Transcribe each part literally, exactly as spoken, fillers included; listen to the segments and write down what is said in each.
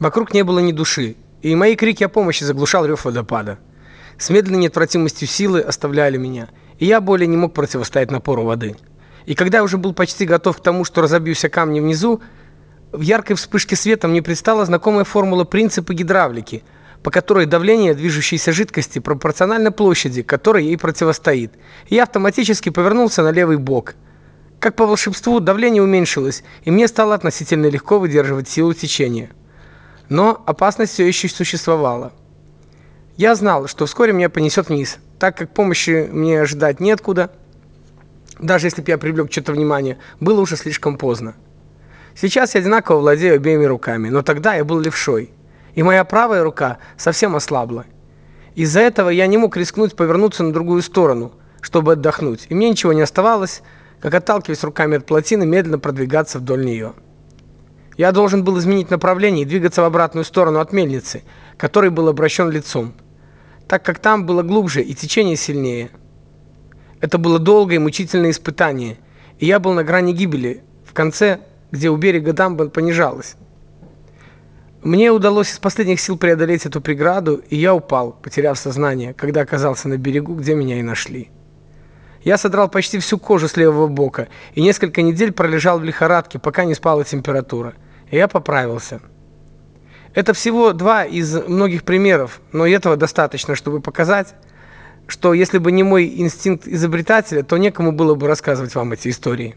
Вокруг не было ни души, и мои крики о помощи заглушал рев водопада. С медленной неотвратимостью силы оставляли меня, и я более не мог противостоять напору воды. И когда я уже был почти готов к тому, что разобьюсь о камни внизу, в яркой вспышке света мне предстала знакомая формула принципа гидравлики, по которой давление движущейся жидкости пропорционально площади, которой ей противостоит. И я автоматически повернулся на левый бок. Как по волшебству, давление уменьшилось, и мне стало относительно легко выдерживать силу течения. Но опасность все еще существовала. Я знал, что вскоре меня понесет вниз, так как помощи мне ожидать неоткуда. Даже если бы я привлек чьё-то внимание, было уже слишком поздно. Сейчас я одинаково владею обеими руками, но тогда я был левшой, и моя правая рука совсем ослабла. Из-за этого я не мог рискнуть повернуться на другую сторону, чтобы отдохнуть, и мне ничего не оставалось, как, отталкиваясь руками от плотины, медленно продвигаться вдоль нее. Я должен был изменить направление и двигаться в обратную сторону от мельницы, к которой был обращен лицом, так как там было глубже и течение сильнее. Это было долгое и мучительное испытание, и я был на грани гибели, в конце, где у берега дамба понижалась. Мне удалось из последних сил преодолеть эту преграду, и я упал, потеряв сознание, когда оказался на берегу, где меня и нашли. Я содрал почти всю кожу с левого бока и несколько недель пролежал в лихорадке, пока не спала температура. И я поправился. Это всего два из многих примеров, но этого достаточно, чтобы показать, что если бы не мой инстинкт изобретателя, то некому было бы рассказывать вам эти истории.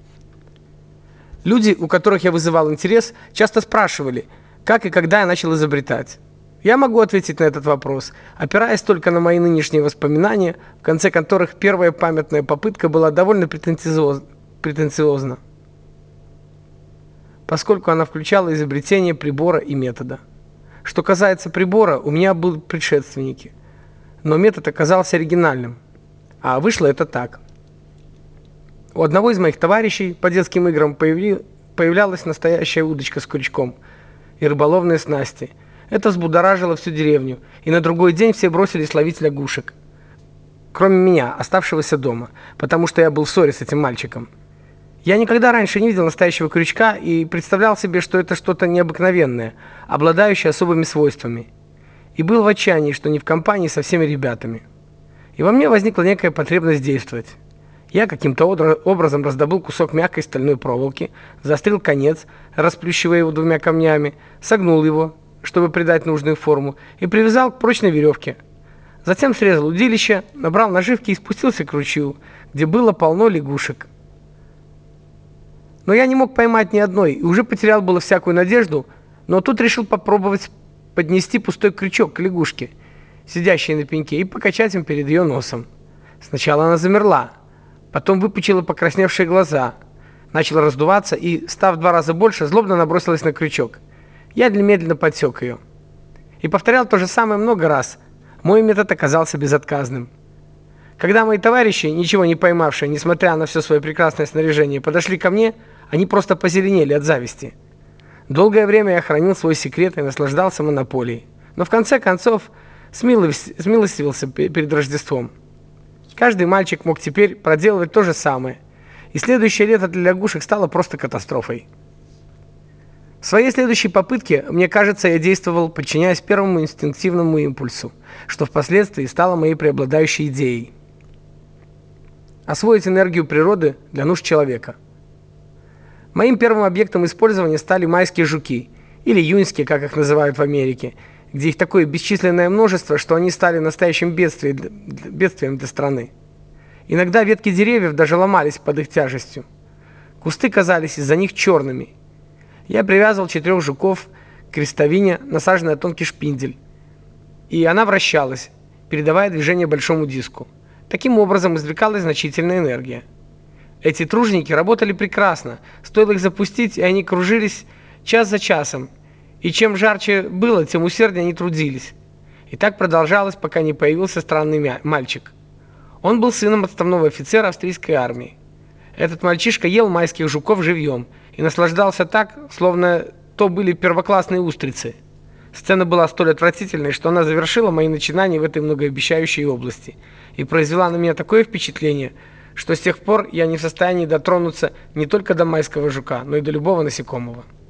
Люди, у которых я вызывал интерес, часто спрашивали, как и когда я начал изобретать. Я могу ответить на этот вопрос, опираясь только на мои нынешние воспоминания, в конце которых первая памятная попытка была довольно претенциоз... претенциозна, поскольку она включала изобретение прибора и метода. Что касается прибора, у меня были предшественники, но метод оказался оригинальным, а вышло это так. У одного из моих товарищей по детским играм появли... появлялась настоящая удочка с крючком и рыболовные снасти. Это взбудоражило всю деревню, и на другой день все бросились ловить лягушек, кроме меня, оставшегося дома, потому что я был в ссоре с этим мальчиком. Я никогда раньше не видел настоящего крючка и представлял себе, что это что-то необыкновенное, обладающее особыми свойствами. И был в отчаянии, что не в компании со всеми ребятами. И во мне возникла некая потребность действовать. Я каким-то образом раздобыл кусок мягкой стальной проволоки, заострил конец, расплющивая его двумя камнями, согнул его, чтобы придать нужную форму, и привязал к прочной веревке. Затем срезал удилище, набрал наживки и спустился к ручью, где было полно лягушек. Но я не мог поймать ни одной и уже потерял было всякую надежду, но тут решил попробовать поднести пустой крючок к лягушке, сидящей на пеньке, и покачать им перед ее носом. Сначала она замерла, потом выпучила покрасневшие глаза, начала раздуваться и, став в два раза больше, злобно набросилась на крючок. Я медленно подсек ее. И повторял то же самое много раз. Мой метод оказался безотказным. Когда мои товарищи, ничего не поймавшие, несмотря на все свое прекрасное снаряжение, подошли ко мне, они просто позеленели от зависти. Долгое время я хранил свой секрет и наслаждался монополией. Но в конце концов смилостивился перед Рождеством. Каждый мальчик мог теперь проделывать то же самое. И следующее лето для лягушек стало просто катастрофой. В своей следующей попытке, мне кажется, я действовал, подчиняясь первому инстинктивному импульсу, что впоследствии стало моей преобладающей идеей. Освоить энергию природы для нужд человека. Моим первым объектом использования стали майские жуки, или июньские, как их называют в Америке, где их такое бесчисленное множество, что они стали настоящим бедствием, бедствием для страны. Иногда ветки деревьев даже ломались под их тяжестью. Кусты казались из-за них черными. Я привязывал четырех жуков к крестовине, насаженной на тонкий шпиндель, и она вращалась, передавая движение большому диску. Таким образом извлекалась значительная энергия. Эти труженики работали прекрасно, стоило их запустить, и они кружились час за часом, и чем жарче было, тем усерднее они трудились. И так продолжалось, пока не появился странный мальчик. Он был сыном отставного офицера австрийской армии. Этот мальчишка ел майских жуков живьем и наслаждался так, словно то были первоклассные устрицы. Сцена была столь отвратительной, что она завершила мои начинания в этой многообещающей области и произвела на меня такое впечатление, что с тех пор я не в состоянии дотронуться не только до майского жука, но и до любого насекомого.